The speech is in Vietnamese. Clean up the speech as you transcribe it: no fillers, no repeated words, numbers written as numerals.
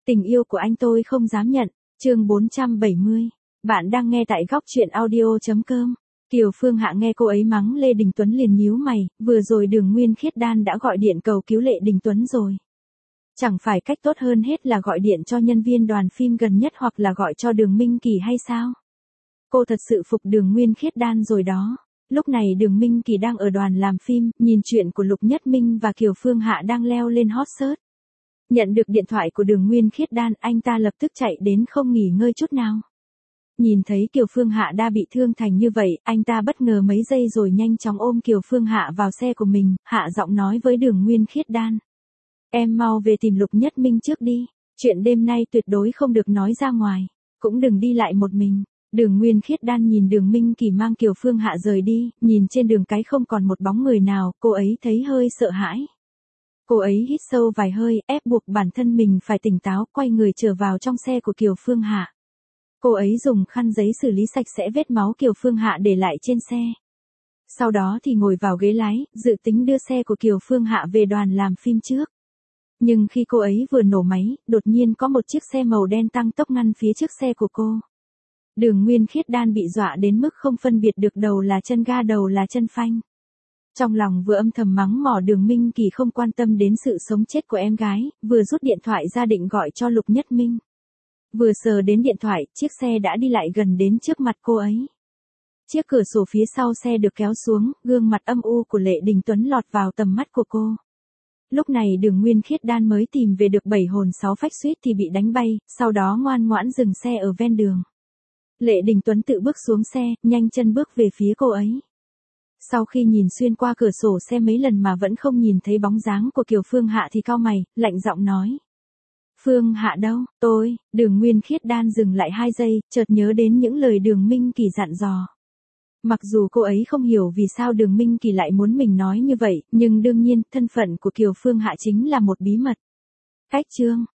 Tình yêu của anh tôi không dám nhận, chương 470. Bạn đang nghe tại góc truyện audio.com. Kiều Phương Hạ nghe cô ấy mắng Lê Đình Tuấn liền nhíu mày, vừa rồi Đường Nguyên Khiết Đan đã gọi điện cầu cứu Lê Đình Tuấn rồi. Chẳng phải cách tốt hơn hết là gọi điện cho nhân viên đoàn phim gần nhất hoặc là gọi cho Đường Minh Kỳ hay sao? Cô thật sự phục Đường Nguyên Khiết Đan rồi đó. Lúc này Đường Minh Kỳ đang ở đoàn làm phim, nhìn chuyện của Lục Nhất Minh và Kiều Phương Hạ đang leo lên hot search. Nhận được điện thoại của Đường Nguyên Khiết Đan, anh ta lập tức chạy đến không nghỉ ngơi chút nào. Nhìn thấy Kiều Phương Hạ đã bị thương thành như vậy, anh ta bất ngờ mấy giây rồi nhanh chóng ôm Kiều Phương Hạ vào xe của mình, hạ giọng nói với Đường Nguyên Khiết Đan. Em mau về tìm Lục Nhất Minh trước đi, chuyện đêm nay tuyệt đối không được nói ra ngoài, cũng đừng đi lại một mình. Đường Nguyên Khiết Đan nhìn Đường Minh Kỳ mang Kiều Phương Hạ rời đi, nhìn trên đường cái không còn một bóng người nào, cô ấy thấy hơi sợ hãi. Cô ấy hít sâu vài hơi, ép buộc bản thân mình phải tỉnh táo, quay người trở vào trong xe của Kiều Phương Hạ. Cô ấy dùng khăn giấy xử lý sạch sẽ vết máu Kiều Phương Hạ để lại trên xe. Sau đó thì ngồi vào ghế lái, dự tính đưa xe của Kiều Phương Hạ về đoàn làm phim trước. Nhưng khi cô ấy vừa nổ máy, đột nhiên có một chiếc xe màu đen tăng tốc ngăn phía trước xe của cô. Đường Nguyên Khiết Đan bị dọa đến mức không phân biệt được đầu là chân ga đầu là chân phanh. Trong lòng vừa âm thầm mắng mỏ Đường Minh Kỳ không quan tâm đến sự sống chết của em gái, vừa rút điện thoại ra định gọi cho Lục Nhất Minh. Vừa sờ đến điện thoại, chiếc xe đã đi lại gần đến trước mặt cô ấy. Chiếc cửa sổ phía sau xe được kéo xuống, gương mặt âm u của Lê Đình Tuấn lọt vào tầm mắt của cô. Lúc này Đường Nguyên Khiết Đan mới tìm về được 7 hồn 6 phách suýt thì bị đánh bay, sau đó ngoan ngoãn dừng xe ở ven đường. Lê Đình Tuấn tự bước xuống xe, nhanh chân bước về phía cô ấy. Sau khi nhìn xuyên qua cửa sổ xe mấy lần mà vẫn không nhìn thấy bóng dáng của Kiều Phương Hạ thì cau mày, lạnh giọng nói. Phương Hạ đâu? Đường Nguyên Khiết Đan dừng lại 2 giây, chợt nhớ đến những lời Đường Minh Kỳ dặn dò. Mặc dù cô ấy không hiểu vì sao Đường Minh Kỳ lại muốn mình nói như vậy, nhưng đương nhiên, thân phận của Kiều Phương Hạ chính là một bí mật. Cách chương